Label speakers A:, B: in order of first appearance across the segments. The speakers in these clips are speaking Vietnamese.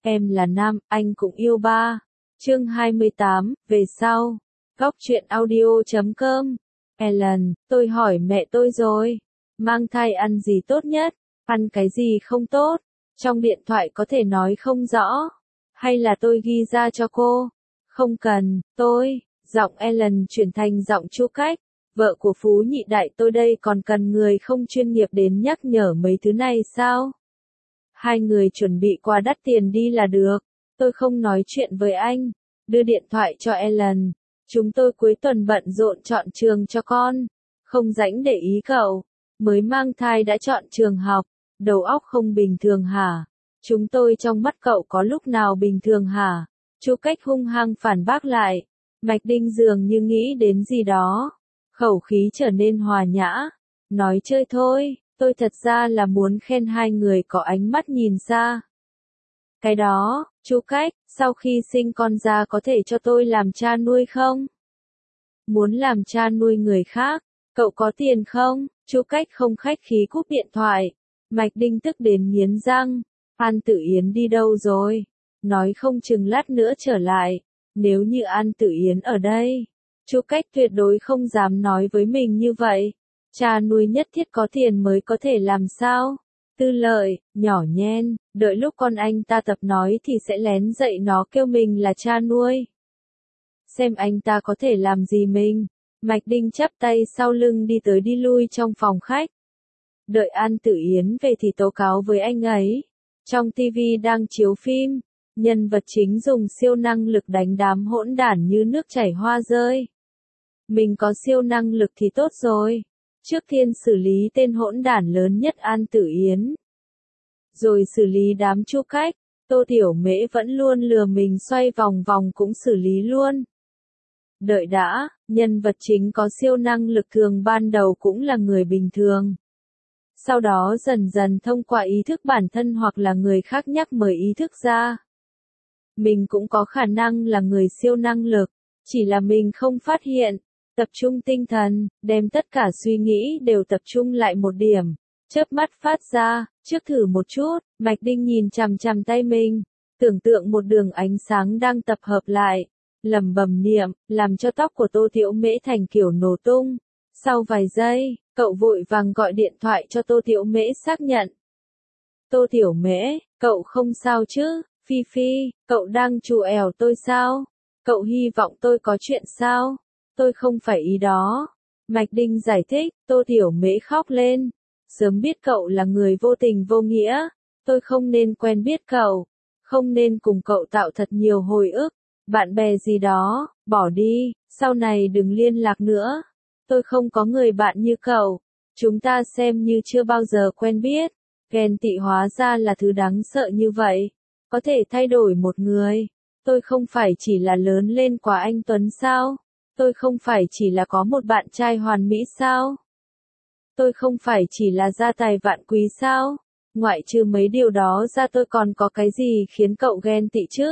A: Em là nam, anh cũng yêu ba. Chương 28, về sau. Góc truyện audio.com. Ellen, tôi hỏi mẹ tôi rồi. Mang thai ăn gì tốt nhất? Ăn cái gì không tốt? Trong điện thoại có thể nói không rõ. Hay là tôi ghi ra cho cô? Không cần, tôi. Giọng Ellen chuyển thành giọng Chu Cách. Vợ của Phú Nhị Đại tôi đây còn cần người không chuyên nghiệp đến nhắc nhở mấy thứ này sao? Hai người chuẩn bị quà đắt tiền đi là được. Tôi không nói chuyện với anh. Đưa điện thoại cho Ellen. Chúng tôi cuối tuần bận rộn chọn trường cho con. Không rảnh để ý cậu. Mới mang thai đã chọn trường học. Đầu óc không bình thường hả? Chúng tôi trong mắt cậu có lúc nào bình thường hả? Chu Cách hung hăng phản bác lại. Mạch Đinh dường như nghĩ đến gì đó. Khẩu khí trở nên hòa nhã. Nói chơi thôi, tôi thật ra là muốn khen hai người có ánh mắt nhìn xa. Cái đó, Chu Cách, sau khi sinh con ra có thể cho tôi làm cha nuôi không? Muốn làm cha nuôi người khác, cậu có tiền không? Chu Cách không khách khí cúp điện thoại. Mạch Đinh tức đến nghiến răng. An Tử Yến đi đâu rồi? Nói không chừng lát nữa trở lại. Nếu như An Tử Yến ở đây, Chu Cách tuyệt đối không dám nói với mình như vậy. Cha nuôi nhất thiết có tiền mới có thể làm sao? Tư Lợi, nhỏ nhen, đợi lúc con anh ta tập nói thì sẽ lén dạy nó kêu mình là cha nuôi. Xem anh ta có thể làm gì mình. Mạch Đinh chắp tay sau lưng đi tới đi lui trong phòng khách. Đợi An Tử Yến về thì tố cáo với anh ấy. Trong TV đang chiếu phim, nhân vật chính dùng siêu năng lực đánh đám hỗn đản như nước chảy hoa rơi. Mình có siêu năng lực thì tốt rồi. Trước tiên xử lý tên hỗn đản lớn nhất An Tử Yến. Rồi xử lý đám Chu Cách. Tô Tiểu Mễ vẫn luôn lừa mình xoay vòng vòng cũng xử lý luôn. Đợi đã, nhân vật chính có siêu năng lực thường ban đầu cũng là người bình thường. Sau đó dần dần thông qua ý thức bản thân hoặc là người khác nhắc mời ý thức ra. Mình cũng có khả năng là người siêu năng lực, chỉ là mình không phát hiện. Tập trung tinh thần, đem tất cả suy nghĩ đều tập trung lại một điểm. Chớp mắt phát ra, trước thử một chút, Mạch Đinh nhìn chằm chằm tay mình. Tưởng tượng một đường ánh sáng đang tập hợp lại. Lẩm bẩm niệm, làm cho tóc của Tô Tiểu Mễ thành kiểu nổ tung. Sau vài giây, cậu vội vàng gọi điện thoại cho Tô Tiểu Mễ xác nhận. Tô Tiểu Mễ, cậu không sao chứ? Phi Phi, cậu đang trù ẻo tôi sao? Cậu hy vọng tôi có chuyện sao? Tôi không phải ý đó. Mạch Đinh giải thích, Tô Tiểu Mễ khóc lên. Sớm biết cậu là người vô tình vô nghĩa. Tôi không nên quen biết cậu. Không nên cùng cậu tạo thật nhiều hồi ức. Bạn bè gì đó, bỏ đi, sau này đừng liên lạc nữa. Tôi không có người bạn như cậu. Chúng ta xem như chưa bao giờ quen biết. Ghen tị hóa ra là thứ đáng sợ như vậy. Có thể thay đổi một người. Tôi không phải chỉ là lớn lên quá anh Tuấn sao? Tôi không phải chỉ là có một bạn trai hoàn mỹ sao? Tôi không phải chỉ là gia tài vạn quý sao? Ngoại trừ mấy điều đó ra tôi còn có cái gì khiến cậu ghen tị chứ?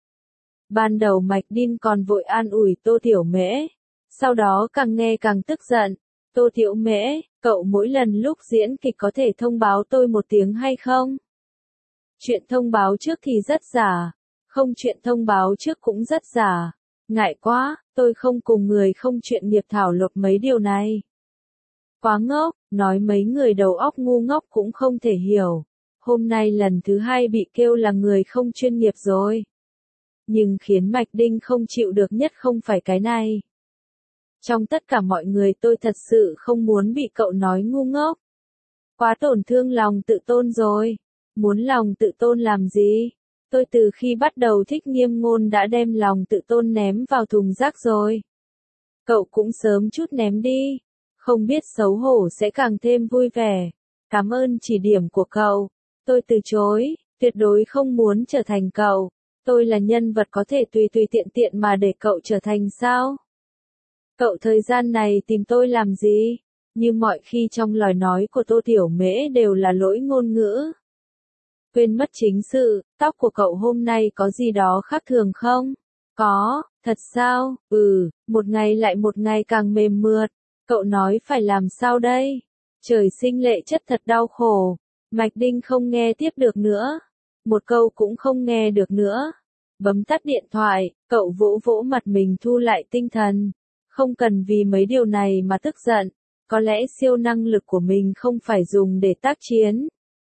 A: Ban đầu Mạch Đinh còn vội an ủi Tô Tiểu Mễ. Sau đó càng nghe càng tức giận. Tô Tiểu Mễ, cậu mỗi lần lúc diễn kịch có thể thông báo tôi một tiếng hay không? Chuyện thông báo trước thì rất giả. Không chuyện thông báo trước cũng rất giả. Ngại quá, tôi không cùng người không chuyện nghiệp thảo luận mấy điều này. Quá ngốc, nói mấy người đầu óc ngu ngốc cũng không thể hiểu. Hôm nay lần thứ hai bị kêu là người không chuyên nghiệp rồi. Nhưng khiến Mạch Đinh không chịu được nhất không phải cái này. Trong tất cả mọi người tôi thật sự không muốn bị cậu nói ngu ngốc. Quá tổn thương lòng tự tôn rồi. Muốn lòng tự tôn làm gì? Tôi từ khi bắt đầu thích Nghiêm Ngôn đã đem lòng tự tôn ném vào thùng rác rồi. Cậu cũng sớm chút ném đi. Không biết xấu hổ sẽ càng thêm vui vẻ. Cảm ơn chỉ điểm của cậu. Tôi từ chối, tuyệt đối không muốn trở thành cậu. Tôi là nhân vật có thể tùy tùy tiện tiện mà để cậu trở thành sao? Cậu thời gian này tìm tôi làm gì? Như mọi khi trong lời nói của Tô Tiểu Mễ đều là lỗi ngôn ngữ. Quên mất chính sự, tóc của cậu hôm nay có gì đó khác thường không? Có, thật sao? Một ngày lại một ngày càng mềm mượt. Cậu nói phải làm sao đây? Trời sinh lệ chất thật đau khổ. Mạch Đinh không nghe tiếp được nữa. một câu cũng không nghe được nữa. Bấm tắt điện thoại, cậu vỗ vỗ mặt mình thu lại tinh thần. Không cần vì mấy điều này mà tức giận. Có lẽ siêu năng lực của mình không phải dùng để tác chiến,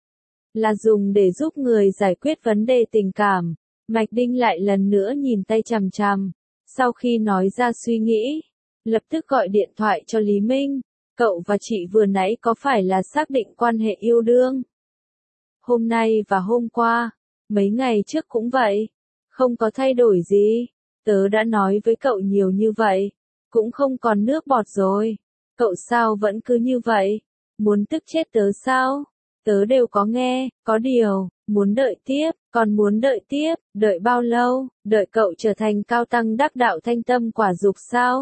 A: là dùng để giúp người giải quyết vấn đề tình cảm. Mạch Đinh lại lần nữa nhìn tay chằm chằm. Sau khi nói ra suy nghĩ, lập tức gọi điện thoại cho Lý Minh. Cậu và chị vừa nãy có phải là xác định quan hệ yêu đương? Hôm nay và hôm qua, mấy ngày trước cũng vậy. Không có thay đổi gì. Tớ đã nói với cậu nhiều như vậy. Cũng không còn nước bọt rồi. Cậu sao vẫn cứ như vậy? Muốn tức chết tớ sao? Tớ đều có nghe, có điều, muốn đợi tiếp, còn muốn đợi tiếp, đợi bao lâu? Đợi cậu trở thành cao tăng đắc đạo thanh tâm quả dục sao?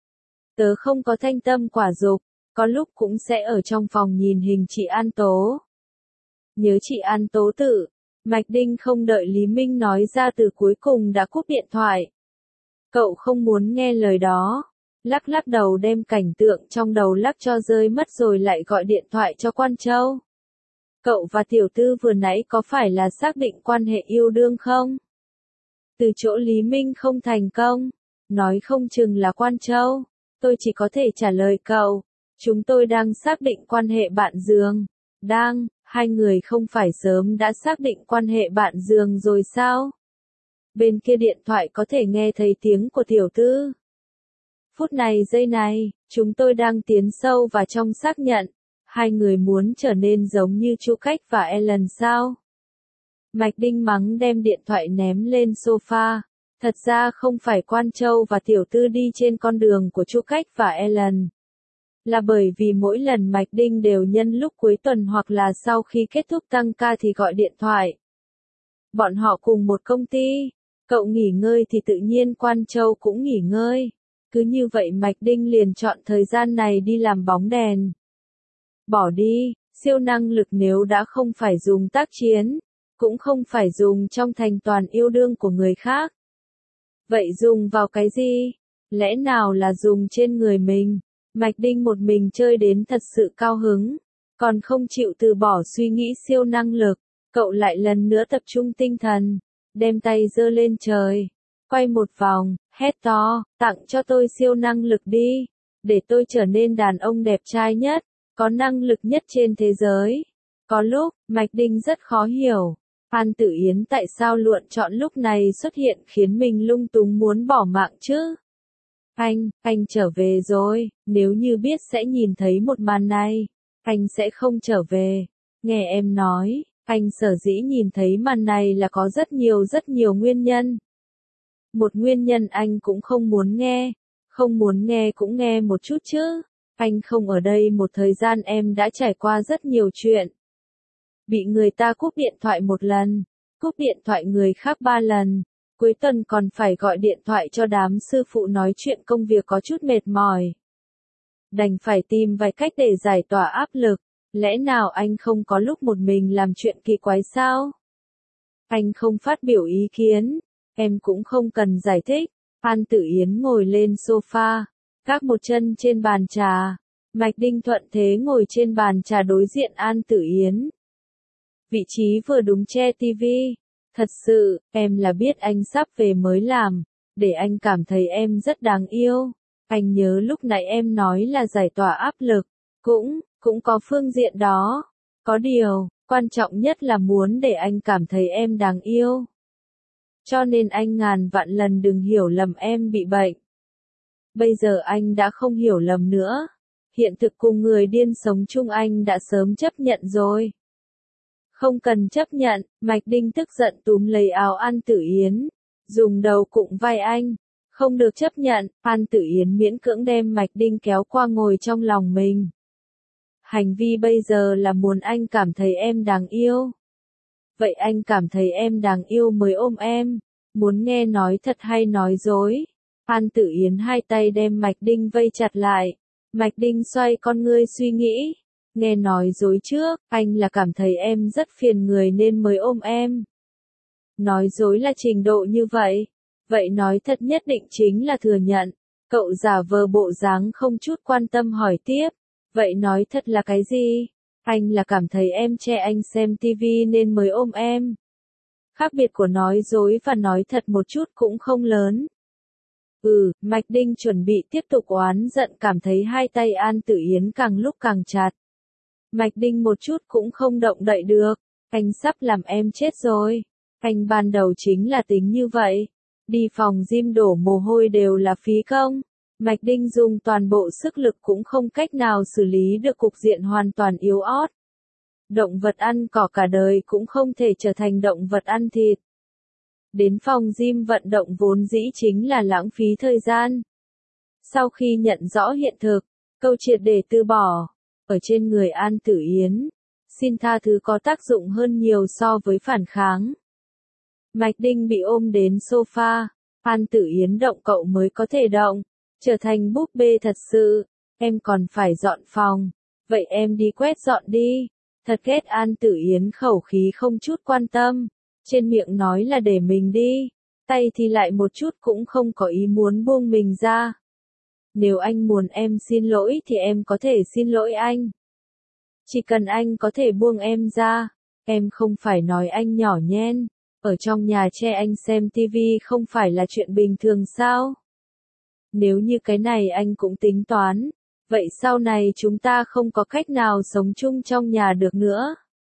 A: Tớ không có thanh tâm quả dục, có lúc cũng sẽ ở trong phòng nhìn hình chị An Tố. Nhớ chị An Tố tự. Mạch Đinh không đợi Lý Minh nói ra từ cuối cùng đã cúp điện thoại. Cậu không muốn nghe lời đó. Lắc lắc đầu đem cảnh tượng trong đầu lắc cho rơi mất rồi lại gọi điện thoại cho Quan Châu. Cậu và tiểu tư vừa nãy có phải là xác định quan hệ yêu đương không? Từ chỗ Lý Minh không thành công. Nói không chừng là Quan Châu. Tôi chỉ có thể trả lời cậu. Chúng tôi đang xác định quan hệ bạn giường. Hai người không phải sớm đã xác định quan hệ bạn giường rồi sao? Bên kia điện thoại có thể nghe thấy tiếng của tiểu tư. Phút này giây này, chúng tôi đang tiến sâu vào trong xác nhận. Hai người muốn trở nên giống như Chu Cách và Ellen sao? Mạch Đinh mắng đem điện thoại ném lên sofa. Thật ra không phải Quan Châu và tiểu tư đi trên con đường của Chu Cách và Ellen. Là bởi vì mỗi lần Mạch Đinh đều nhân lúc cuối tuần hoặc là sau khi kết thúc tăng ca thì gọi điện thoại. Bọn họ cùng một công ty. Cậu nghỉ ngơi thì tự nhiên Quan Châu cũng nghỉ ngơi. Cứ như vậy Mạch Đinh liền chọn thời gian này đi làm bóng đèn. Bỏ đi, siêu năng lực nếu đã không phải dùng tác chiến, cũng không phải dùng trong thành toàn yêu đương của người khác. Vậy dùng vào cái gì? Lẽ nào là dùng trên người mình? Mạch Đinh một mình chơi đến thật sự cao hứng, còn không chịu từ bỏ suy nghĩ siêu năng lực. Cậu lại lần nữa tập trung tinh thần, đem tay giơ lên trời, quay một vòng, hét to, tặng cho tôi siêu năng lực đi, để tôi trở nên đàn ông đẹp trai nhất, có năng lực nhất trên thế giới. Có lúc, Mạch Đinh rất khó hiểu, An Tử Yến tại sao lựa chọn lúc này xuất hiện khiến mình lung túng muốn bỏ mạng chứ? Anh trở về rồi, nếu như biết sẽ nhìn thấy một màn này, anh sẽ không trở về. Nghe em nói, anh sở dĩ nhìn thấy màn này là có rất nhiều nguyên nhân. Một nguyên nhân anh cũng không muốn nghe cũng nghe một chút chứ. Anh không ở đây một thời gian em đã trải qua rất nhiều chuyện. Bị người ta cúp điện thoại một lần, cúp điện thoại người khác 3 lần. Cuối tuần còn phải gọi điện thoại cho đám sư phụ nói chuyện công việc có chút mệt mỏi. Đành phải tìm vài cách để giải tỏa áp lực. Lẽ nào anh không có lúc một mình làm chuyện kỳ quái sao? Anh không phát biểu ý kiến. Em cũng không cần giải thích. An Tử Yến ngồi lên sofa, gác một chân trên bàn trà. Mạch Đinh thuận thế ngồi trên bàn trà đối diện An Tử Yến. Vị trí vừa đúng che tivi. Thật sự, em là biết anh sắp về mới làm, để anh cảm thấy em rất đáng yêu. Anh nhớ lúc nãy em nói là giải tỏa áp lực, cũng có phương diện đó. Có điều, quan trọng nhất là muốn để anh cảm thấy em đáng yêu. Cho nên anh ngàn vạn lần đừng hiểu lầm em bị bệnh. Bây giờ anh đã không hiểu lầm nữa. Hiện thực cùng người điên sống chung anh đã sớm chấp nhận rồi. Không cần chấp nhận, Mạch Đinh tức giận túm lấy áo An Tử Yến, dùng đầu cụng vai anh. Không được chấp nhận, An Tử Yến miễn cưỡng đem Mạch Đinh kéo qua ngồi trong lòng mình. Hành vi bây giờ là muốn anh cảm thấy em đáng yêu. Vậy anh cảm thấy em đáng yêu mới ôm em. Muốn nghe nói thật hay nói dối? An Tử Yến hai tay đem Mạch Đinh vây chặt lại. Mạch Đinh xoay con ngươi suy nghĩ. Nghe nói dối trước, anh là cảm thấy em rất phiền người nên mới ôm em. Nói dối là trình độ như vậy. Vậy nói thật nhất định chính là thừa nhận. Cậu giả vờ bộ dáng không chút quan tâm hỏi tiếp. Vậy nói thật là cái gì? Anh là cảm thấy em che anh xem tivi nên mới ôm em. Khác biệt của nói dối và nói thật một chút cũng không lớn. Mạch Đinh chuẩn bị tiếp tục oán giận, cảm thấy hai tay An Tử Yến càng lúc càng chặt. Mạch Đinh một chút cũng không động đậy được. Anh sắp làm em chết rồi. Anh ban đầu chính là tính như vậy. Đi phòng gym đổ mồ hôi đều là phí công. Mạch Đinh dùng toàn bộ sức lực cũng không cách nào xử lý được cục diện hoàn toàn yếu ớt. Động vật ăn cỏ cả đời cũng không thể trở thành động vật ăn thịt. Đến phòng gym vận động vốn dĩ chính là lãng phí thời gian. Sau khi nhận rõ hiện thực, câu triệt để từ bỏ, ở trên người An Tử Yến, xin tha thứ có tác dụng hơn nhiều so với phản kháng. Mạch Đinh bị ôm đến sofa, An Tử Yến động cậu mới có thể động, trở thành búp bê thật sự, em còn phải dọn phòng, vậy em đi quét dọn đi. Thật ghét An Tử Yến khẩu khí không chút quan tâm, trên miệng nói là để mình đi, tay thì lại một chút cũng không có ý muốn buông mình ra. Nếu anh muốn em xin lỗi thì em có thể xin lỗi anh. Chỉ cần anh có thể buông em ra, em không phải nói anh nhỏ nhen, ở trong nhà che anh xem tivi không phải là chuyện bình thường sao? Nếu như cái này anh cũng tính toán, vậy sau này chúng ta không có cách nào sống chung trong nhà được nữa.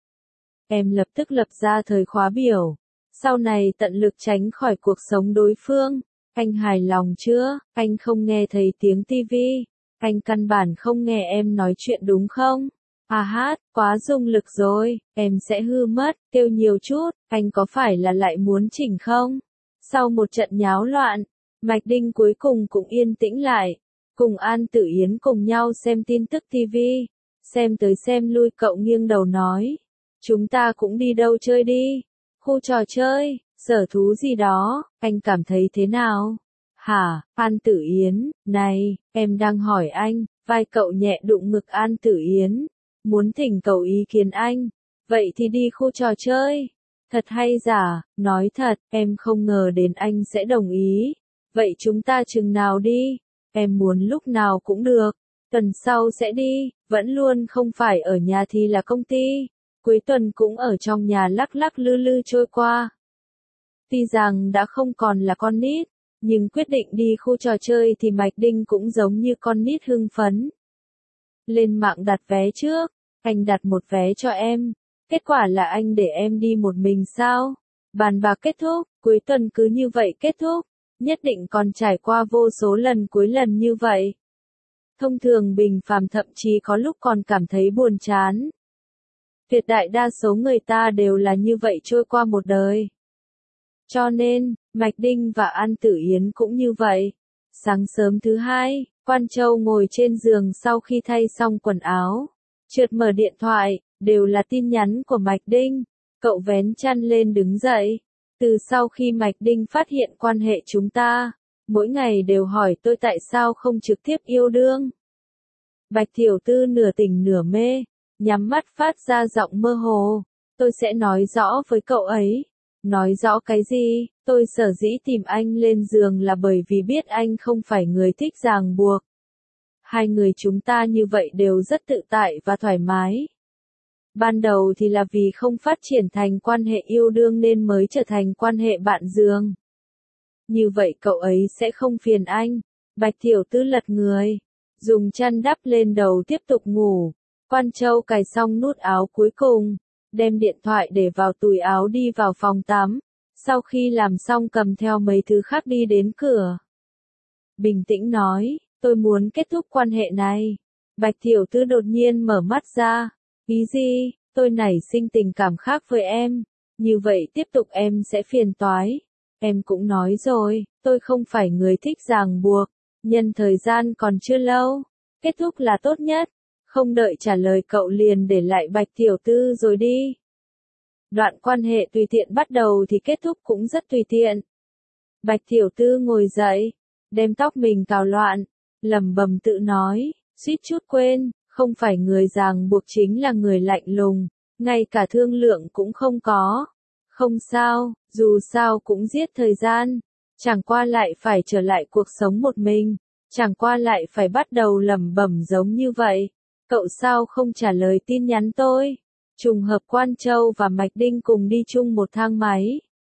A: Em lập tức lập ra thời khóa biểu, sau này tận lực tránh khỏi cuộc sống đối phương. Anh hài lòng chưa? Anh không nghe thấy tiếng tivi, anh căn bản không nghe em nói chuyện đúng không? À hát, quá dùng lực rồi, em sẽ hư mất, kêu nhiều chút, anh có phải là lại muốn chỉnh không? Sau một trận nháo loạn, Mạch Đinh cuối cùng cũng yên tĩnh lại, cùng An Tử Yến cùng nhau xem tin tức TV, xem tới xem lui cậu nghiêng đầu nói, chúng ta cũng đi đâu chơi đi, khu trò chơi, sở thú gì đó, anh cảm thấy thế nào? Hả, An Tử Yến, này, em đang hỏi anh, vai cậu nhẹ đụng ngực An Tử Yến, muốn thỉnh cầu ý kiến anh, vậy thì đi khu trò chơi. Thật hay giả, nói thật, em không ngờ đến anh sẽ đồng ý. Vậy chúng ta chừng nào đi? Em muốn lúc nào cũng được. Tuần sau sẽ đi, vẫn luôn không phải ở nhà thì là công ty. Cuối tuần cũng ở trong nhà lắc lắc lư lư trôi qua. Tuy rằng đã không còn là con nít, nhưng quyết định đi khu trò chơi thì Mạch Đinh cũng giống như con nít hưng phấn. Lên mạng đặt vé trước, anh đặt một vé cho em. Kết quả là anh để em đi một mình sao? Bàn bạc kết thúc, cuối tuần cứ như vậy kết thúc. Nhất định còn trải qua vô số lần cuối lần như vậy. Thông thường bình phàm thậm chí có lúc còn cảm thấy buồn chán. Tuyệt đại đa số người ta đều là như vậy trôi qua một đời. Cho nên, Mạch Đinh và An Tử Yến cũng như vậy. Sáng sớm thứ hai, Quan Châu ngồi trên giường sau khi thay xong quần áo. Chợt mở điện thoại, đều là tin nhắn của Mạch Đinh. Cậu vén chăn lên đứng dậy. Từ sau khi Mạch Đinh phát hiện quan hệ chúng ta, mỗi ngày đều hỏi tôi tại sao không trực tiếp yêu đương. Bạch Tiểu Tư nửa tỉnh nửa mê, nhắm mắt phát ra giọng mơ hồ. Tôi sẽ nói rõ với cậu ấy. Nói rõ cái gì? Tôi sở dĩ tìm anh lên giường là bởi vì biết anh không phải người thích ràng buộc. Hai người chúng ta như vậy đều rất tự tại và thoải mái. Ban đầu thì là vì không phát triển thành quan hệ yêu đương nên mới trở thành quan hệ bạn giường. Như vậy cậu ấy sẽ không phiền anh. Bạch Tiểu Tư lật người, dùng chăn đắp lên đầu tiếp tục ngủ. Quan Châu cài xong nút áo cuối cùng, đem điện thoại để vào túi áo đi vào phòng tắm. Sau khi làm xong cầm theo mấy thứ khác đi đến cửa. Bình tĩnh nói, tôi muốn kết thúc quan hệ này. Bạch Tiểu Tư đột nhiên mở mắt ra. Ý gì? Tôi nảy sinh tình cảm khác với em. Như vậy tiếp tục em sẽ phiền toái. Em cũng nói rồi, tôi không phải người thích ràng buộc. Nhân thời gian còn chưa lâu. Kết thúc là tốt nhất. Không đợi trả lời cậu liền để lại Bạch Tiểu Tư rồi đi. Đoạn quan hệ tùy tiện bắt đầu thì kết thúc cũng rất tùy tiện. Bạch Tiểu Tư ngồi dậy, đem tóc mình cào loạn, lẩm bẩm tự nói, suýt chút quên, không phải người ràng buộc chính là người lạnh lùng, ngay cả thương lượng cũng không có. Không sao, dù sao cũng giết thời gian, chẳng qua lại phải trở lại cuộc sống một mình, chẳng qua lại phải bắt đầu lẩm bẩm giống như vậy. Cậu sao không trả lời tin nhắn tôi? Trùng hợp Quan Châu và Mạch Đinh cùng đi chung một thang máy.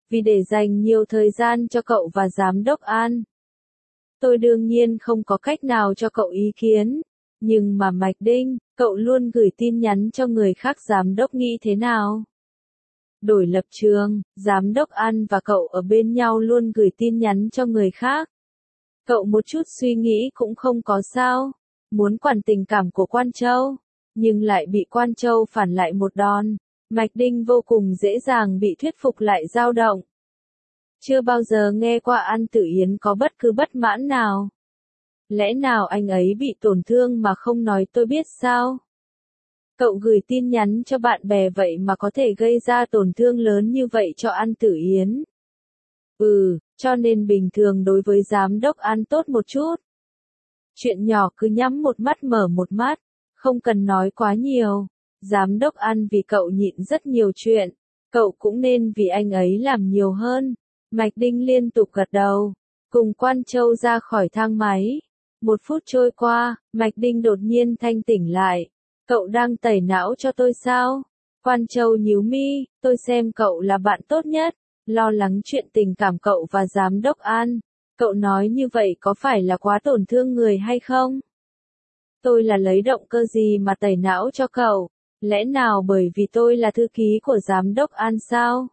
A: vì để dành nhiều thời gian cho cậu và giám đốc An. Tôi đương nhiên không có cách nào cho cậu ý kiến, nhưng mà Mạch Đinh, cậu luôn gửi tin nhắn cho người khác, giám đốc nghĩ thế nào? Đổi lập trường, giám đốc An và cậu ở bên nhau luôn gửi tin nhắn cho người khác. Cậu một chút suy nghĩ cũng không có sao, muốn quản tình cảm của Quan Châu, nhưng lại bị Quan Châu phản lại một đòn. Mạch Đinh vô cùng dễ dàng bị thuyết phục lại dao động. Chưa bao giờ nghe qua An Tử Yến có bất cứ bất mãn nào. Lẽ nào anh ấy bị tổn thương mà không nói tôi biết sao? Cậu gửi tin nhắn cho bạn bè vậy mà có thể gây ra tổn thương lớn như vậy cho An Tử Yến. Cho nên bình thường đối với giám đốc An tốt một chút. Chuyện nhỏ cứ nhắm một mắt mở một mắt, không cần nói quá nhiều. Giám đốc An vì cậu nhịn rất nhiều chuyện, cậu cũng nên vì anh ấy làm nhiều hơn. Mạch Đinh liên tục gật đầu, cùng Quan Châu ra khỏi thang máy. 1 phút trôi qua, Mạch Đinh đột nhiên thanh tỉnh lại. Cậu đang tẩy não cho tôi sao? Quan Châu nhíu mi, tôi xem cậu là bạn tốt nhất, lo lắng chuyện tình cảm cậu và giám đốc An. Cậu nói như vậy có phải là quá tổn thương người hay không? Tôi là lấy động cơ gì mà tẩy não cho cậu? Lẽ nào bởi vì tôi là thư ký của giám đốc An sao?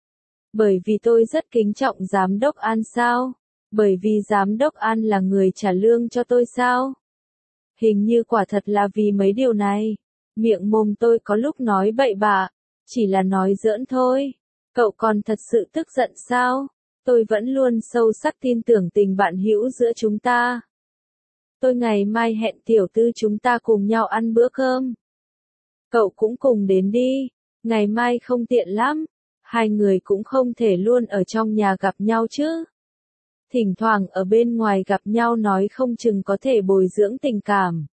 A: Bởi vì tôi rất kính trọng giám đốc An sao? Bởi vì giám đốc An là người trả lương cho tôi sao? Hình như quả thật là vì mấy điều này. Miệng mồm tôi có lúc nói bậy bạ, chỉ là nói giỡn thôi. Cậu còn thật sự tức giận sao? Tôi vẫn luôn sâu sắc tin tưởng tình bạn hữu giữa chúng ta. Tôi ngày mai hẹn tiểu tư chúng ta cùng nhau ăn bữa cơm. Cậu cũng cùng đến đi, ngày mai không tiện lắm, hai người cũng không thể luôn ở trong nhà gặp nhau chứ. Thỉnh thoảng ở bên ngoài gặp nhau nói không chừng có thể bồi dưỡng tình cảm.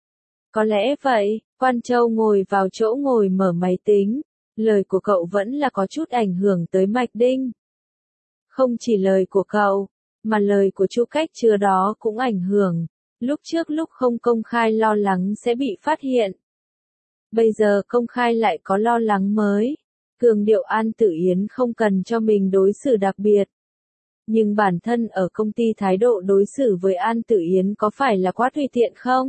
A: Có lẽ vậy, Quan Châu ngồi vào chỗ ngồi mở máy tính, lời của cậu vẫn là có chút ảnh hưởng tới Mạch Đinh. Không chỉ lời của cậu, mà lời của Chu Cách Chứa đó cũng ảnh hưởng. Lúc trước lúc không công khai lo lắng sẽ bị phát hiện. Bây giờ công khai lại có lo lắng mới. Cường điệu An Tử Yến không cần cho mình đối xử đặc biệt. Nhưng bản thân ở công ty thái độ đối xử với An Tử Yến có phải là quá tùy tiện không?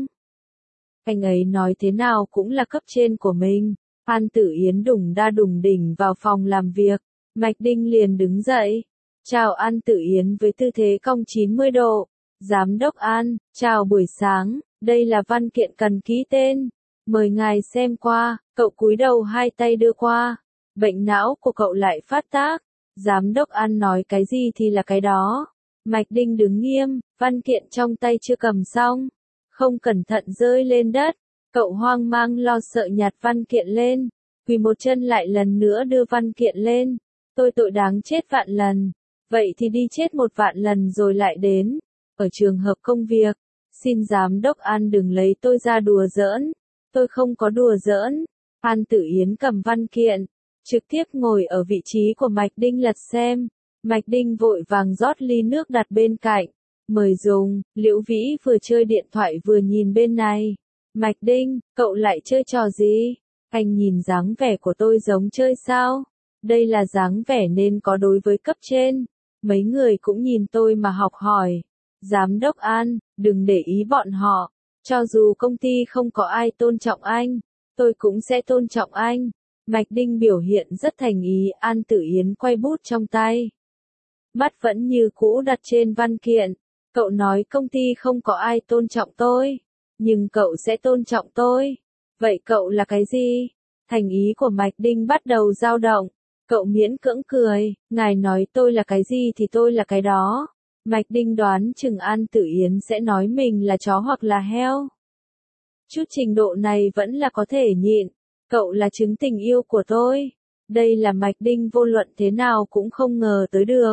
A: Anh ấy nói thế nào cũng là cấp trên của mình. An Tử Yến đùng đa đùng đỉnh vào phòng làm việc. Mạch Đinh liền đứng dậy. Chào An Tử Yến với tư thế cong 90 độ. Giám đốc An, chào buổi sáng, đây là văn kiện cần ký tên. Mời ngài xem qua, cậu cúi đầu hai tay đưa qua. Bệnh não của cậu lại phát tác. Giám đốc An nói cái gì thì là cái đó. Mạch Đinh đứng nghiêm, văn kiện trong tay chưa cầm xong. Không cẩn thận rơi lên đất. Cậu hoang mang lo sợ nhặt văn kiện lên. Quỳ một chân lại lần nữa đưa văn kiện lên. Tôi tội đáng chết vạn lần. Vậy thì đi chết 1 vạn lần rồi lại đến. Ở trường hợp công việc, xin giám đốc An đừng lấy tôi ra đùa giỡn. Tôi không có đùa giỡn. An Tử Yến cầm văn kiện, trực tiếp ngồi ở vị trí của Mạch Đinh lật xem. Mạch Đinh vội vàng rót ly nước đặt bên cạnh. Mời dùng, Liễu Vĩ vừa chơi điện thoại vừa nhìn bên này. Mạch Đinh, cậu lại chơi trò gì? Anh nhìn dáng vẻ của tôi giống chơi sao? Đây là dáng vẻ nên có đối với cấp trên. Mấy người cũng nhìn tôi mà học hỏi. Giám đốc An, đừng để ý bọn họ. Cho dù công ty không có ai tôn trọng anh, tôi cũng sẽ tôn trọng anh. Mạch Đinh biểu hiện rất thành ý. An Tử Yến quay bút trong tay. Mắt vẫn như cũ đặt trên văn kiện. Cậu nói công ty không có ai tôn trọng tôi, nhưng cậu sẽ tôn trọng tôi. Vậy cậu là cái gì? Thành ý của Mạch Đinh bắt đầu dao động. Cậu miễn cưỡng cười, ngài nói tôi là cái gì thì tôi là cái đó. Mạch Đinh đoán chừng An Tử Yến sẽ nói mình là chó hoặc là heo. Chút trình độ này vẫn là có thể nhịn. Cậu là chứng tình yêu của tôi. Đây là Mạch Đinh vô luận thế nào cũng không ngờ tới được.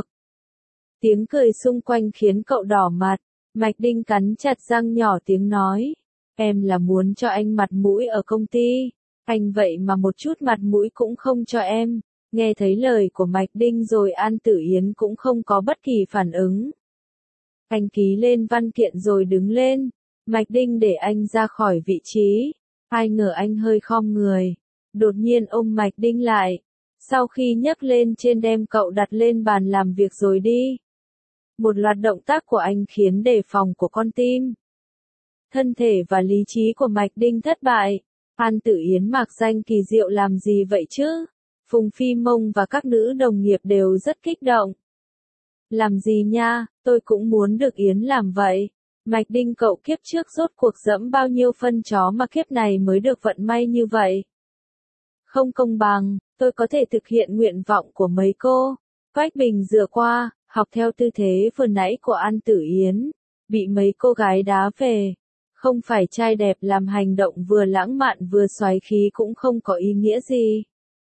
A: Tiếng cười xung quanh khiến cậu đỏ mặt. Mạch Đinh cắn chặt răng nhỏ tiếng nói. Em là muốn cho anh mặt mũi ở công ty. Anh vậy mà một chút mặt mũi cũng không cho em. Nghe thấy lời của Mạch Đinh rồi An Tử Yến cũng không có bất kỳ phản ứng. Anh ký lên văn kiện rồi đứng lên. Mạch Đinh để anh ra khỏi vị trí. Ai ngờ anh hơi khom người. Đột nhiên ôm Mạch Đinh lại. Sau khi nhấc lên trên đem cậu đặt lên bàn làm việc rồi đi. Một loạt động tác của anh khiến đề phòng của con tim, thân thể và lý trí của Mạch Đinh thất bại. An Tử Yến mạc danh kỳ diệu làm gì vậy chứ? Phùng Phi Mông và các nữ đồng nghiệp đều rất kích động. Làm gì nha, tôi cũng muốn được Yến làm vậy. Mạch Đinh cậu kiếp trước rốt cuộc dẫm bao nhiêu phân chó mà kiếp này mới được vận may như vậy. Không công bằng, tôi có thể thực hiện nguyện vọng của mấy cô. Quách Bình dựa qua, học theo tư thế vừa nãy của An Tử Yến, bị mấy cô gái đá về. Không phải trai đẹp làm hành động vừa lãng mạn vừa xoáy khí cũng không có ý nghĩa gì.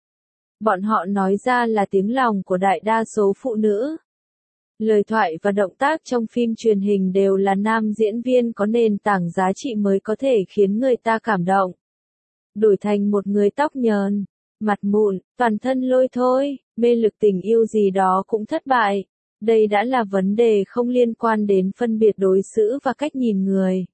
A: Bọn họ nói ra là tiếng lòng của đại đa số phụ nữ. Lời thoại và động tác trong phim truyền hình đều là nam diễn viên có nền tảng giá trị mới có thể khiến người ta cảm động. Đổi thành một người tóc nhờn, mặt mụn, toàn thân lôi thôi, mê lực tình yêu gì đó cũng thất bại. Đây đã là vấn đề không liên quan đến phân biệt đối xử và cách nhìn người,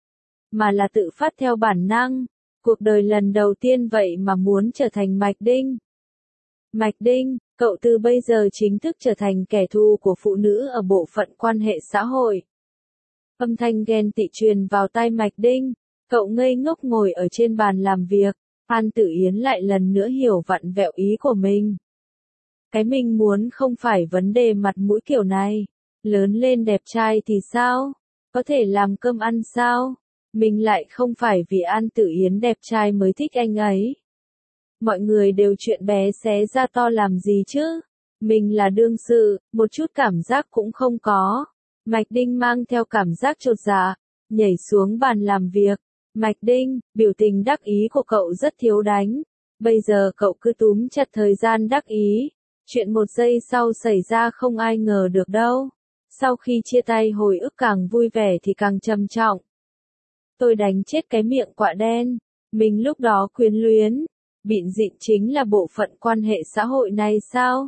A: mà là tự phát theo bản năng. Cuộc đời lần đầu tiên vậy mà muốn trở thành Mạch Đinh. Mạch Đinh, cậu từ bây giờ chính thức trở thành kẻ thù của phụ nữ ở bộ phận quan hệ xã hội. Âm thanh ghen tị truyền vào tai Mạch Đinh, cậu ngây ngốc ngồi ở trên bàn làm việc. An Tử Yến lại lần nữa hiểu vặn vẹo ý của mình. Cái mình muốn không phải vấn đề mặt mũi kiểu này. Lớn lên đẹp trai thì sao? Có thể làm cơm ăn sao? Mình lại không phải vì An Tử Yến đẹp trai mới thích anh ấy. Mọi người đều chuyện bé xé ra to làm gì chứ? Mình là đương sự, một chút cảm giác cũng không có. Mạch Đinh mang theo cảm giác chột dạ, nhảy xuống bàn làm việc. Mạch Đinh, biểu tình đắc ý của cậu rất thiếu đánh. Bây giờ cậu cứ túm chặt thời gian đắc ý. Chuyện một giây sau xảy ra không ai ngờ được đâu. Sau khi chia tay hồi ức càng vui vẻ thì càng trầm trọng. Tôi đánh chết cái miệng quạ đen. Mình lúc đó quyến luyến. Bịn dịn chính là bộ phận quan hệ xã hội này sao?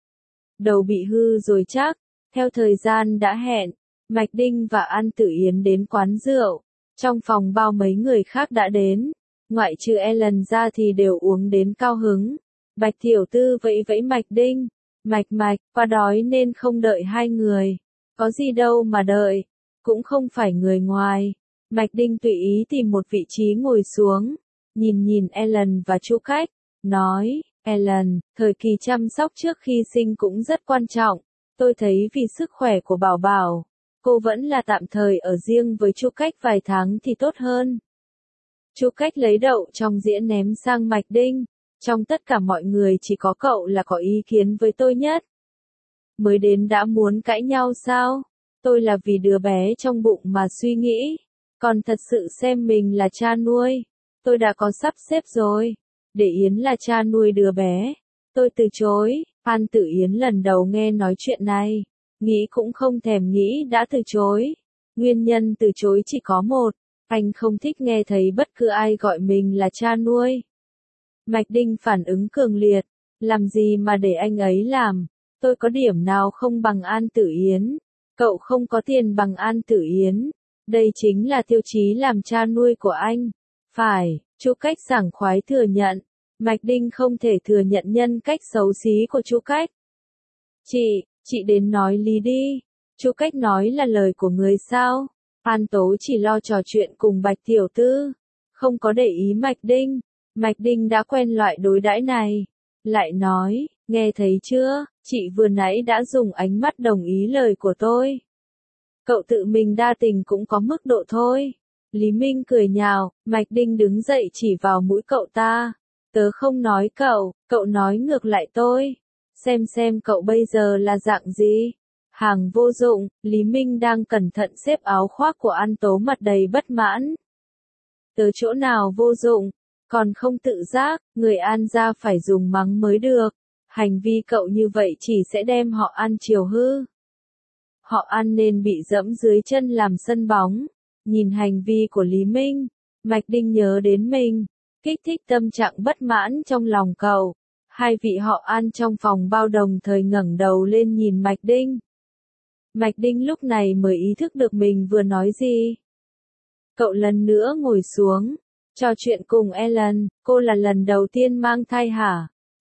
A: Đầu bị hư rồi chắc. Theo thời gian đã hẹn, Mạch Đinh và An Tử Yến đến quán rượu. Trong phòng bao mấy người khác đã đến. Ngoại trừ Ellen ra thì đều uống đến cao hứng. Bạch tiểu tư vẫy vẫy Mạch Đinh. Mạch, qua đói nên không đợi hai người. Có gì đâu mà đợi. Cũng không phải người ngoài. Mạch Đinh tùy ý tìm một vị trí ngồi xuống. Nhìn Ellen và Chu Cách. Nói, Ellen, thời kỳ chăm sóc trước khi sinh cũng rất quan trọng. Tôi thấy vì sức khỏe của Bảo Bảo, cô vẫn là tạm thời ở riêng với Chu Cách vài tháng thì tốt hơn. Chu Cách lấy đậu trong dĩa ném sang Mạch Đinh. Trong tất cả mọi người chỉ có cậu là có ý kiến với tôi nhất. Mới đến đã muốn cãi nhau sao? Tôi là vì đứa bé trong bụng mà suy nghĩ. Còn thật sự xem mình là cha nuôi. Tôi đã có sắp xếp rồi. Để Yến là cha nuôi đứa bé. Tôi từ chối. An Tử Yến lần đầu nghe nói chuyện này. Nghĩ cũng không thèm nghĩ đã từ chối. Nguyên nhân từ chối chỉ có một. Anh không thích nghe thấy bất cứ ai gọi mình là cha nuôi. Mạch Đinh phản ứng cường liệt. Làm gì mà để anh ấy làm? Tôi có điểm nào không bằng An Tử Yến? Cậu không có tiền bằng An Tử Yến. Đây chính là tiêu chí làm cha nuôi của anh. Phải, Chu Cách sảng khoái thừa nhận. Mạch Đinh không thể thừa nhận nhân cách xấu xí của Chu Cách. Chị đến nói lý đi. Chu Cách nói là lời của người sao? An Tố chỉ lo trò chuyện cùng Bạch tiểu tư, không có để ý Mạch Đinh. Mạch Đinh đã quen loại đối đãi này. Lại nói, nghe thấy chưa, chị vừa nãy đã dùng ánh mắt đồng ý lời của tôi. Cậu tự mình đa tình cũng có mức độ thôi. Lý Minh cười nhạo, Mạch Đinh đứng dậy chỉ vào mũi cậu ta. Tớ không nói cậu nói ngược lại tôi. Xem cậu bây giờ là dạng gì? Hàng vô dụng. Lý Minh đang cẩn thận xếp áo khoác của An Tố mặt đầy bất mãn. Tớ chỗ nào vô dụng? Còn không tự giác, người An gia phải dùng mắng mới được. Hành vi cậu như vậy chỉ sẽ đem họ An chiều hư. Họ An nên bị dẫm dưới chân làm sân bóng. Nhìn hành vi của Lý Minh, Mạch Đinh nhớ đến mình, kích thích tâm trạng bất mãn trong lòng cậu. Hai vị họ An trong phòng bao đồng thời ngẩng đầu lên nhìn Mạch Đinh. Mạch Đinh lúc này mới ý thức được mình vừa nói gì. Cậu lần nữa ngồi xuống, trò chuyện cùng Ellen, cô là lần đầu tiên mang thai hả?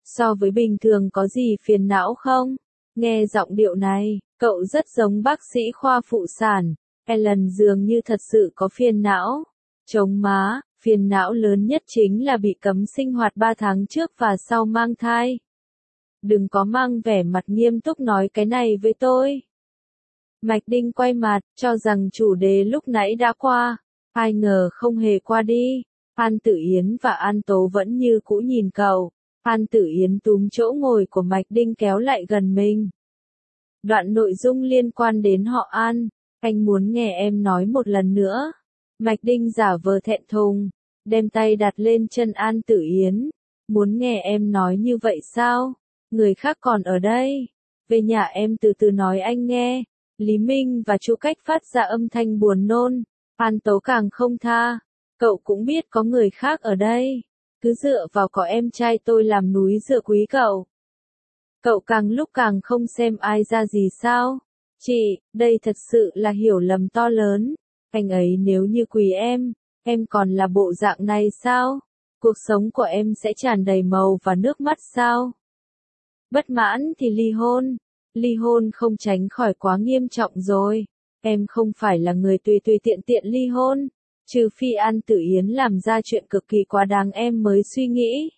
A: So với bình thường có gì phiền não không? Nghe giọng điệu này, cậu rất giống bác sĩ khoa phụ sản. Ellen dường như thật sự có phiền não. Trống má, phiền não lớn nhất chính là bị cấm sinh hoạt 3 tháng trước và sau mang thai. Đừng có mang vẻ mặt nghiêm túc nói cái này với tôi. Mạch Đinh quay mặt, cho rằng chủ đề lúc nãy đã qua. Ai ngờ không hề qua đi. An Tử Yến và An Tố vẫn như cũ nhìn cậu. An Tử Yến túm chỗ ngồi của Mạch Đinh kéo lại gần mình. Đoạn nội dung liên quan đến họ An. Anh muốn nghe em nói một lần nữa. Mạch Đinh giả vờ thẹn thùng, đem tay đặt lên chân An Tử Yến. Muốn nghe em nói như vậy sao? Người khác còn ở đây. Về nhà em từ từ nói anh nghe. Lý Minh và Chu Cách phát ra âm thanh buồn nôn. An Tố càng không tha. Cậu cũng biết có người khác ở đây. Cứ dựa vào có em trai tôi làm núi dựa quý cậu. Cậu càng lúc càng không xem ai ra gì sao? Chị, đây thật sự là hiểu lầm to lớn. Anh ấy nếu như quý em còn là bộ dạng này sao? Cuộc sống của em sẽ tràn đầy màu và nước mắt sao? Bất mãn thì ly hôn. Ly hôn không tránh khỏi quá nghiêm trọng rồi. Em không phải là người tùy tùy tiện tiện ly hôn. Trừ phi An Tử Yến làm ra chuyện cực kỳ quá đáng em mới suy nghĩ.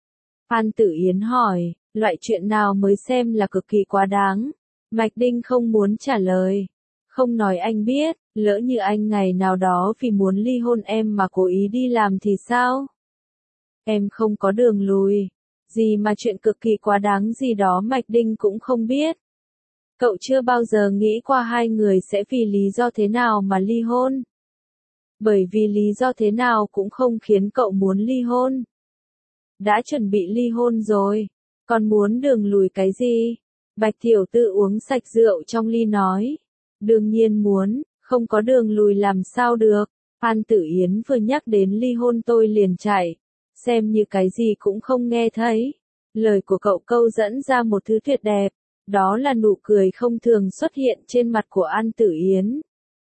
A: An Tử Yến hỏi, loại chuyện nào mới xem là cực kỳ quá đáng? Mạch Đinh không muốn trả lời. Không nói anh biết, lỡ như anh ngày nào đó vì muốn ly hôn em mà cố ý đi làm thì sao? Em không có đường lùi. Gì mà chuyện cực kỳ quá đáng gì đó Mạch Đinh cũng không biết. Cậu chưa bao giờ nghĩ qua hai người sẽ vì lý do thế nào mà ly hôn. Bởi vì lý do thế nào cũng không khiến cậu muốn ly hôn. Đã chuẩn bị ly hôn rồi, còn muốn đường lùi cái gì? Bạch Tiểu Tư uống sạch rượu trong ly nói. Đương nhiên muốn, không có đường lùi làm sao được. An Tử Yến vừa nhắc đến ly hôn tôi liền chạy. Xem như cái gì cũng không nghe thấy. Lời của cậu câu dẫn ra một thứ tuyệt đẹp. Đó là nụ cười không thường xuất hiện trên mặt của An Tử Yến.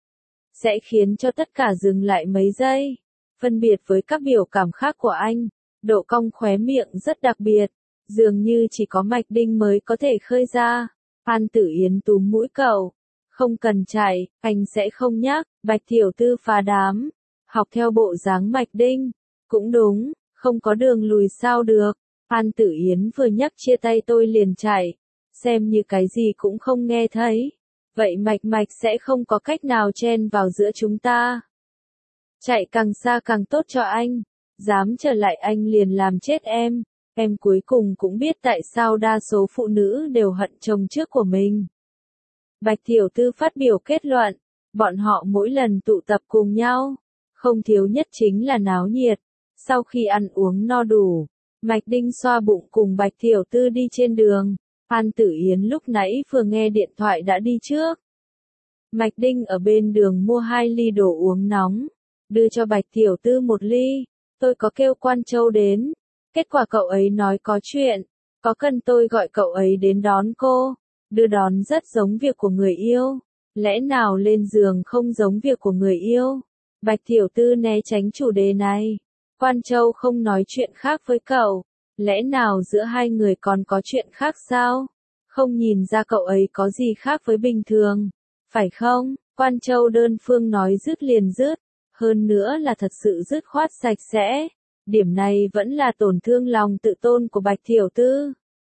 A: Sẽ khiến cho tất cả dừng lại mấy giây. Phân biệt với các biểu cảm khác của anh, độ cong khóe miệng rất đặc biệt. Dường như chỉ có Mạch Đinh mới có thể khơi ra. An Tử Yến túm mũi cậu. Không cần chạy, anh sẽ không nhắc. Bạch Tiểu Tư phá đám. Học theo bộ dáng Mạch Đinh. Cũng đúng, không có đường lùi sao được. An Tử Yến vừa nhắc chia tay tôi liền chạy. Xem như cái gì cũng không nghe thấy. Vậy Mạch Mạch sẽ không có cách nào chen vào giữa chúng ta. Chạy càng xa càng tốt cho anh. Dám trở lại anh liền làm chết em. Em cuối cùng cũng biết tại sao đa số phụ nữ đều hận chồng trước của mình. Bạch Tiểu Tư phát biểu kết luận. Bọn họ mỗi lần tụ tập cùng nhau. Không thiếu nhất chính là náo nhiệt. Sau khi ăn uống no đủ, Mạch Đinh xoa bụng cùng Bạch Tiểu Tư đi trên đường. An Tử Yến lúc nãy vừa nghe điện thoại đã đi trước. Mạch Đinh ở bên đường mua 2 ly đồ uống nóng. Đưa cho Bạch Tiểu Tư 1 ly. Tôi có kêu Quan Châu đến. Kết quả cậu ấy nói có chuyện. Có cần tôi gọi cậu ấy đến đón cô. Đưa đón rất giống việc của người yêu. Lẽ nào lên giường không giống việc của người yêu? Bạch Tiểu Tư né tránh chủ đề này. Quan Châu không nói chuyện khác với cậu. Lẽ nào giữa hai người còn có chuyện khác sao? Không nhìn ra cậu ấy có gì khác với bình thường. Phải không? Quan Châu đơn phương nói dứt liền dứt. Hơn nữa là thật sự dứt khoát sạch sẽ. Điểm này vẫn là tổn thương lòng tự tôn của Bạch Tiểu Tư.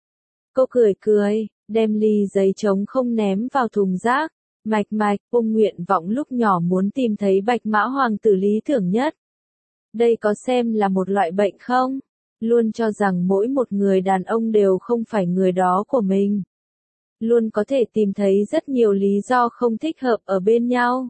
A: Cô cười cười, đem ly giấy trống không ném vào thùng rác. Mạch Mạch, ôm nguyện vọng lúc nhỏ muốn tìm thấy Bạch Mã Hoàng tử lý tưởng nhất. Đây có xem là một loại bệnh không? Luôn cho rằng mỗi một người đàn ông đều không phải người đó của mình. Luôn có thể tìm thấy rất nhiều lý do không thích hợp ở bên nhau.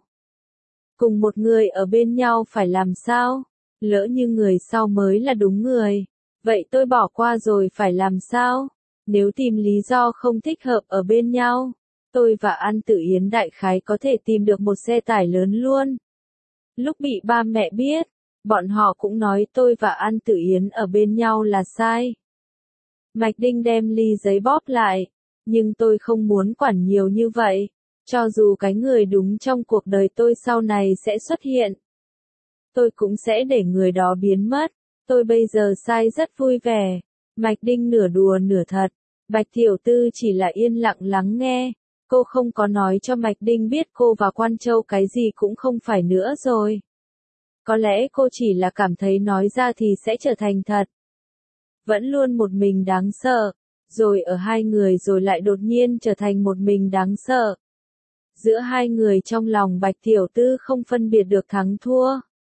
A: Cùng một người ở bên nhau phải làm sao? Lỡ như người sau mới là đúng người. Vậy tôi bỏ qua rồi phải làm sao? Nếu tìm lý do không thích hợp ở bên nhau, tôi và An Tử Yến đại khái có thể tìm được một xe tải lớn luôn. Lúc bị ba mẹ biết, bọn họ cũng nói tôi và An Tử Yến ở bên nhau là sai. Mạch Đinh đem ly giấy bóp lại. Nhưng tôi không muốn quản nhiều như vậy. Cho dù cái người đúng trong cuộc đời tôi sau này sẽ xuất hiện, tôi cũng sẽ để người đó biến mất. Tôi bây giờ sai rất vui vẻ. Mạch Đinh nửa đùa nửa thật. Bạch tiểu thư chỉ là yên lặng lắng nghe. Cô không có nói cho Mạch Đinh biết cô và Quan Châu cái gì cũng không phải nữa rồi. Có lẽ cô chỉ là cảm thấy nói ra thì sẽ trở thành thật. Vẫn luôn một mình đáng sợ. Rồi ở hai người rồi lại đột nhiên trở thành một mình đáng sợ. Giữa hai người trong lòng Bạch tiểu thư không phân biệt được thắng thua.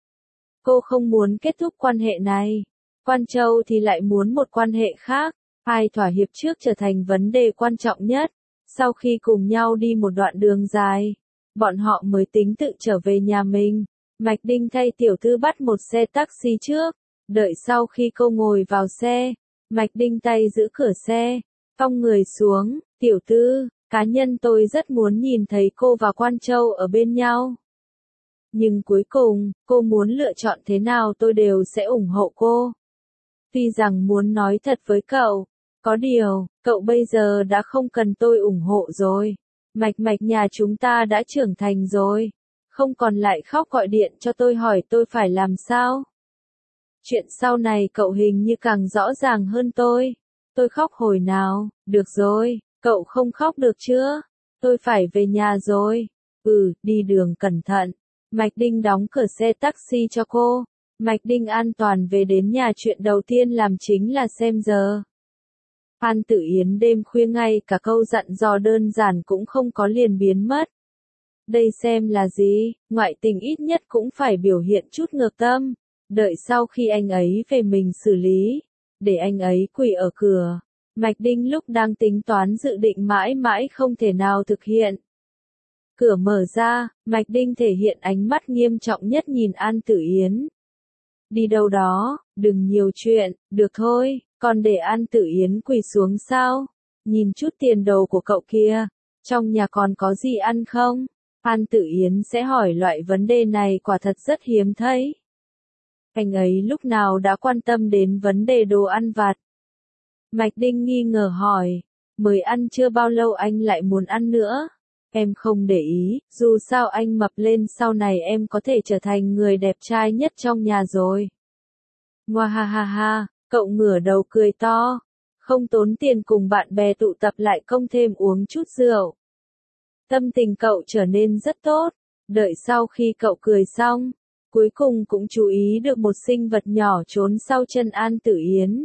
A: Cô không muốn kết thúc quan hệ này. Quan Châu thì lại muốn một quan hệ khác. Ai thỏa hiệp trước trở thành vấn đề quan trọng nhất. Sau khi cùng nhau đi một đoạn đường dài, bọn họ mới tính tự trở về nhà mình. Mạch Đinh thay tiểu thư bắt một xe taxi trước. Đợi sau khi cô ngồi vào xe, Mạch Đinh tay giữ cửa xe, cong người xuống. Tiểu thư, cá nhân tôi rất muốn nhìn thấy cô và Quan Châu ở bên nhau. Nhưng cuối cùng, cô muốn lựa chọn thế nào tôi đều sẽ ủng hộ cô. Tuy rằng muốn nói thật với cậu, có điều, cậu bây giờ đã không cần tôi ủng hộ rồi. Mạch Mạch nhà chúng ta đã trưởng thành rồi. Không còn lại khóc gọi điện cho tôi hỏi tôi phải làm sao. Chuyện sau này cậu hình như càng rõ ràng hơn tôi. Tôi khóc hồi nào, được rồi, cậu không khóc được chưa? Tôi phải về nhà rồi. Đi đường cẩn thận. Mạch Đinh đóng cửa xe taxi cho cô. Mạch Đinh an toàn về đến nhà chuyện đầu tiên làm chính là xem giờ. An Tử Yến đêm khuya ngay cả câu dặn dò đơn giản cũng không có liền biến mất. Đây xem là gì, ngoại tình ít nhất cũng phải biểu hiện chút ngược tâm. Đợi sau khi anh ấy về mình xử lý. Để anh ấy quỳ ở cửa. Mạch Đinh lúc đang tính toán dự định mãi mãi không thể nào thực hiện. Cửa mở ra, Mạch Đinh thể hiện ánh mắt nghiêm trọng nhất nhìn An Tử Yến. Đi đâu đó, đừng nhiều chuyện, được thôi, còn để An Tử Yến quỳ xuống sao? Nhìn chút tiền đồ của cậu kia, trong nhà còn có gì ăn không? An Tử Yến sẽ hỏi loại vấn đề này quả thật rất hiếm thấy. Anh ấy lúc nào đã quan tâm đến vấn đề đồ ăn vặt. Mạch Đinh nghi ngờ hỏi, mới ăn chưa bao lâu anh lại muốn ăn nữa. Em không để ý, dù sao anh mập lên sau này em có thể trở thành người đẹp trai nhất trong nhà rồi. Ngoa ha ha ha, cậu ngửa đầu cười to. Không tốn tiền cùng bạn bè tụ tập lại công thêm uống chút rượu. Tâm tình cậu trở nên rất tốt. Đợi sau khi cậu cười xong, cuối cùng cũng chú ý được một sinh vật nhỏ trốn sau chân An Tử Yến.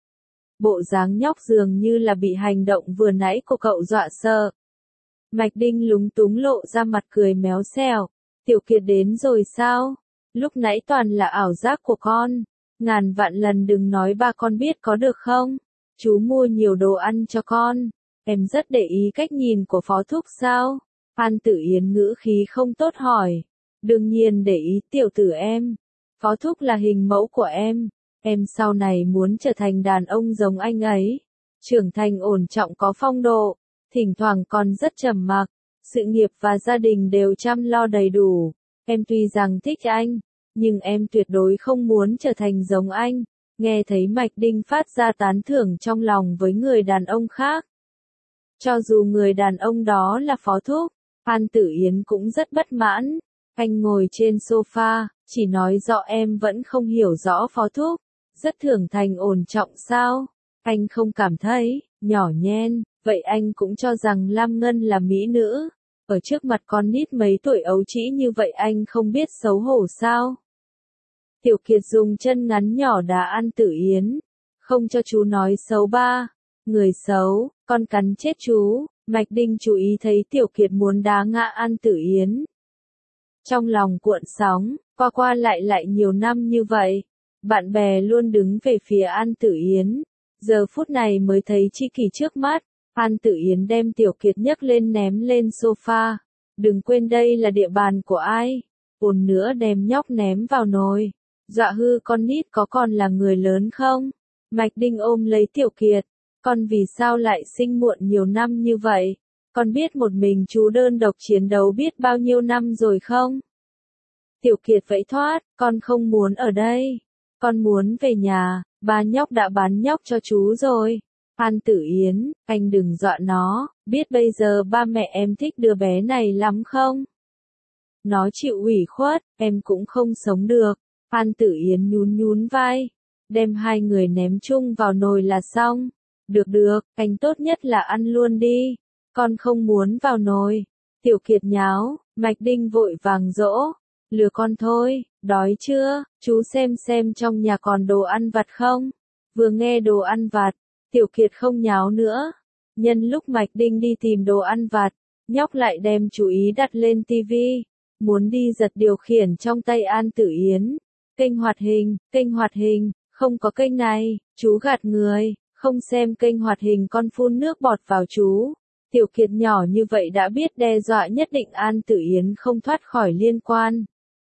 A: Bộ dáng nhóc dường như là bị hành động vừa nãy của cậu dọa sợ. Mạch Đinh lúng túng lộ ra mặt cười méo xèo. Tiểu Kiệt đến rồi sao? Lúc nãy toàn là ảo giác của con. Ngàn vạn lần đừng nói ba con biết có được không? Chú mua nhiều đồ ăn cho con. Em rất để ý cách nhìn của phó thúc sao? An Tử Yến ngữ khí không tốt hỏi. Đương nhiên để ý tiểu tử em. Phó thúc là hình mẫu của em. Em sau này muốn trở thành đàn ông giống anh ấy. Trưởng thành ổn trọng có phong độ. Thỉnh thoảng còn rất trầm mặc. Sự nghiệp và gia đình đều chăm lo đầy đủ. Em tuy rằng thích anh, nhưng em tuyệt đối không muốn trở thành giống anh. Nghe thấy Mạch Đinh phát ra tán thưởng trong lòng với người đàn ông khác. Cho dù người đàn ông đó là phó thúc, An Tử Yến cũng rất bất mãn. Anh ngồi trên sofa, chỉ nói rõ em vẫn không hiểu rõ phó thúc. Rất trưởng thành ổn trọng sao? Anh không cảm thấy, nhỏ nhen, vậy anh cũng cho rằng Lam Ngân là mỹ nữ. Ở trước mặt con nít mấy tuổi ấu trĩ như vậy anh không biết xấu hổ sao? Tiểu Kiệt dùng chân ngắn nhỏ đá An Tử Yến. Không cho chú nói xấu ba. Người xấu, con cắn chết chú. Mạch Đinh chú ý thấy Tiểu Kiệt muốn đá ngã An Tử Yến. Trong lòng cuộn sóng, qua qua lại nhiều năm như vậy. Bạn bè luôn đứng về phía An Tử Yến. Giờ phút này mới thấy tri kỷ trước mắt. An Tử Yến đem Tiểu Kiệt nhấc lên ném lên sofa. Đừng quên đây là địa bàn của ai. Ồn nữa đem nhóc ném vào nồi. Dọa hư con nít có còn là người lớn không? Mạch Đinh ôm lấy Tiểu Kiệt. Con vì sao lại sinh muộn nhiều năm như vậy? Con biết một mình chú đơn độc chiến đấu biết bao nhiêu năm rồi không? Tiểu Kiệt vẫy thoát, con không muốn ở đây. Con muốn về nhà, ba nhóc đã bán nhóc cho chú rồi. An Tử Yến, anh đừng dọa nó, biết bây giờ ba mẹ em thích đứa bé này lắm không? Nó chịu ủy khuất, em cũng không sống được. An Tử Yến nhún nhún vai. đem hai người ném chung vào nồi là xong. Được được, canh tốt nhất là ăn luôn đi, con không muốn vào nồi. Tiểu Kiệt nháo, Mạch Đinh vội vàng dỗ, lừa con thôi, đói chưa, chú xem trong nhà còn đồ ăn vặt không. Vừa nghe đồ ăn vặt, Tiểu Kiệt không nháo nữa. Nhân lúc Mạch Đinh đi tìm đồ ăn vặt, nhóc lại đem chú ý đặt lên tivi, muốn đi giật điều khiển trong tay An Tử Yến. Kênh hoạt hình, không có kênh này, chú gạt người, không xem kênh hoạt hình con phun nước bọt vào chú. Tiểu Kiệt nhỏ như vậy đã biết đe dọa nhất định An Tử Yến không thoát khỏi liên quan.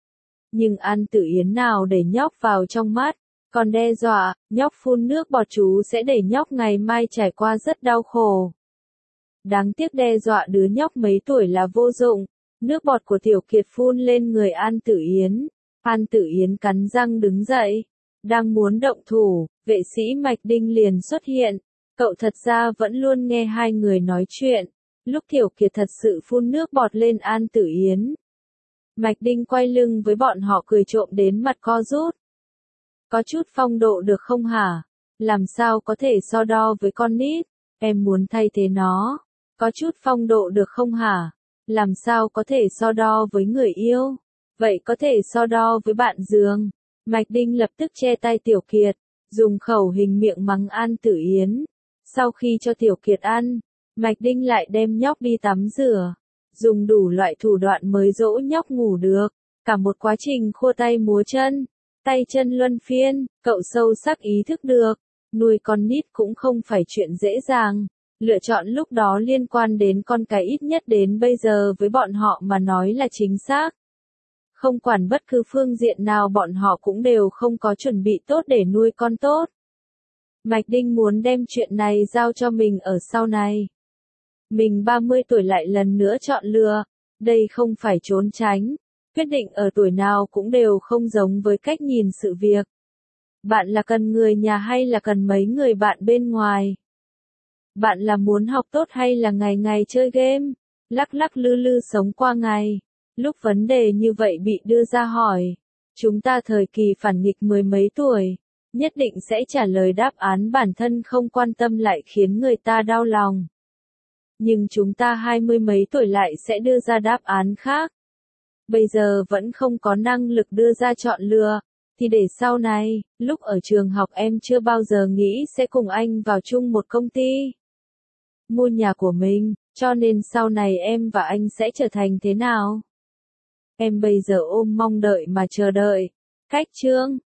A: Nhưng An Tử Yến nào để nhóc vào trong mắt, còn đe dọa, nhóc phun nước bọt chú sẽ để nhóc ngày mai trải qua rất đau khổ. Đáng tiếc đe dọa đứa nhóc mấy tuổi là vô dụng, nước bọt của Tiểu Kiệt phun lên người An Tử Yến. An Tử Yến cắn răng đứng dậy, đang muốn động thủ, vệ sĩ Mạch Đinh liền xuất hiện. Cậu thật ra vẫn luôn nghe hai người nói chuyện, lúc Tiểu Kiệt thật sự phun nước bọt lên An Tử Yến. Mạch Đinh quay lưng với bọn họ cười trộm đến mặt co rút. Có chút phong độ được không hả? Làm sao có thể so đo với con nít? Em muốn thay thế nó. Có chút phong độ được không hả? Làm sao có thể so đo với người yêu? Vậy có thể so đo với bạn giường. Mạch Đinh lập tức che tay Tiểu Kiệt, dùng khẩu hình miệng mắng An Tử Yến. Sau khi cho Tiểu Kiệt ăn, Mạch Đinh lại đem nhóc đi tắm rửa, dùng đủ loại thủ đoạn mới dỗ nhóc ngủ được. Cả một quá trình khua tay múa chân, tay chân luân phiên, cậu sâu sắc ý thức được, nuôi con nít cũng không phải chuyện dễ dàng. Lựa chọn lúc đó liên quan đến con cái ít nhất đến bây giờ với bọn họ mà nói là chính xác. Không quản bất cứ phương diện nào bọn họ cũng đều không có chuẩn bị tốt để nuôi con tốt. Mạch Đinh muốn đem chuyện này giao cho mình ở sau này. Mình 30 tuổi lại lần nữa chọn lựa, đây không phải trốn tránh. Quyết định ở tuổi nào cũng đều không giống với cách nhìn sự việc. Bạn là cần người nhà hay là cần mấy người bạn bên ngoài? Bạn là muốn học tốt hay là ngày ngày chơi game, lắc lắc lư lư sống qua ngày? Lúc vấn đề như vậy bị đưa ra hỏi, chúng ta thời kỳ phản nghịch mười mấy tuổi, nhất định sẽ trả lời đáp án bản thân không quan tâm lại khiến người ta đau lòng. Nhưng chúng ta 20 mấy tuổi lại sẽ đưa ra đáp án khác. Bây giờ vẫn không có năng lực đưa ra chọn lựa, thì để sau này, lúc ở trường học em chưa bao giờ nghĩ sẽ cùng anh vào chung một công ty, mua nhà của mình, cho nên sau này em và anh sẽ trở thành thế nào? Em bây giờ ôm mong đợi mà chờ đợi. Cách chương